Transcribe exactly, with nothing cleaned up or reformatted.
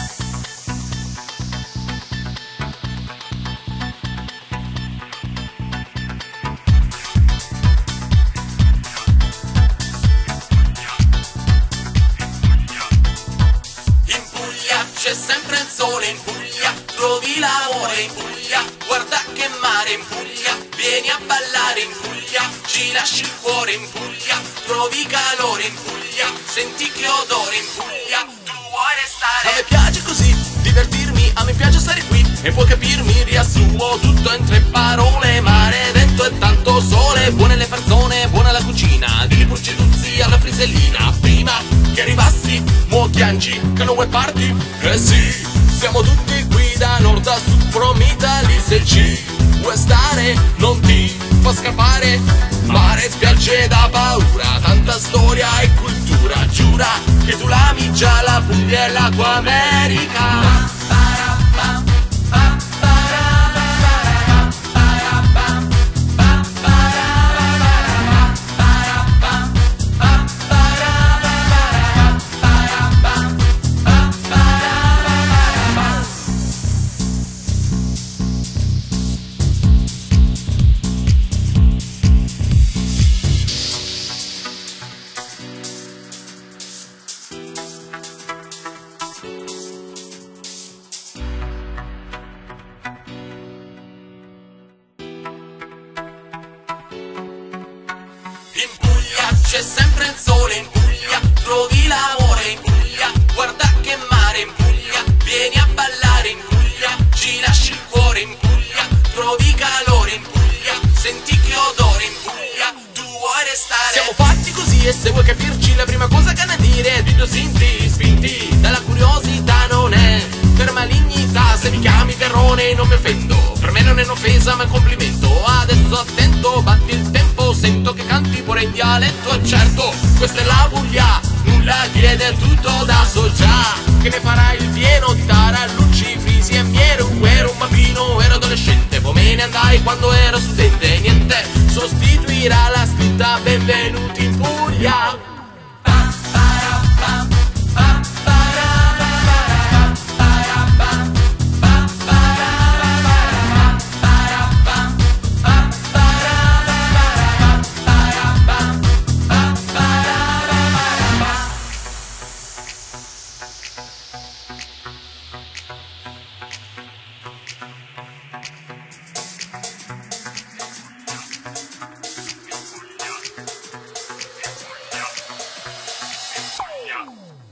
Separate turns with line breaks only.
C'è sempre il sole in Puglia, trovi l'amore in Puglia, guarda che mare in Puglia, vieni a ballare in Puglia, ci lasci il cuore in Puglia, trovi calore in Puglia, senti che odore in Puglia, tu vuoi restare. A me piace così, divertirmi, a me piace stare qui, e puoi capirmi, riassumo tutto in tre parole: mare, vento e tanto sole, buone le persone, buona la cucina, di Purciduzzi alla Frisellina, prima che arrivassi mo chiangi che non vuoi parti? Eh sì, siamo tutti qui da nord a sud, from Italy, se ci vuoi stare non ti fa scappare. Mare, spiagge da paura, tanta storia e cultura, giura che tu l'ami già la Puglia e la tua America. In Puglia c'è sempre il sole in Puglia, trovi l'amore in Puglia, guarda che mare in Puglia, vieni a ballare in Puglia, ci lasci il cuore in Puglia, trovi calore in Puglia, senti che odore in Puglia, tu vuoi restare. Siamo fatti così e se vuoi capirci la prima cosa che hanno a dire è di due sinti, spinti dalla curiosità, non è per malignità. Se mi chiami Perrone non mi offendo, per me non è un'offesa ma è un complimento. Adesso attento, batti il tempo, sento che canti pure in dialetto, e certo, questa è la Puglia, nulla chiede, tutto da so già, che ne farai il pieno di tarallucci, frisi e miele. Un ero un bambino, ero adolescente, poi me ne andai quando ero studente, niente sostituirà la scritta benvenuti in Puglia.
Yeah.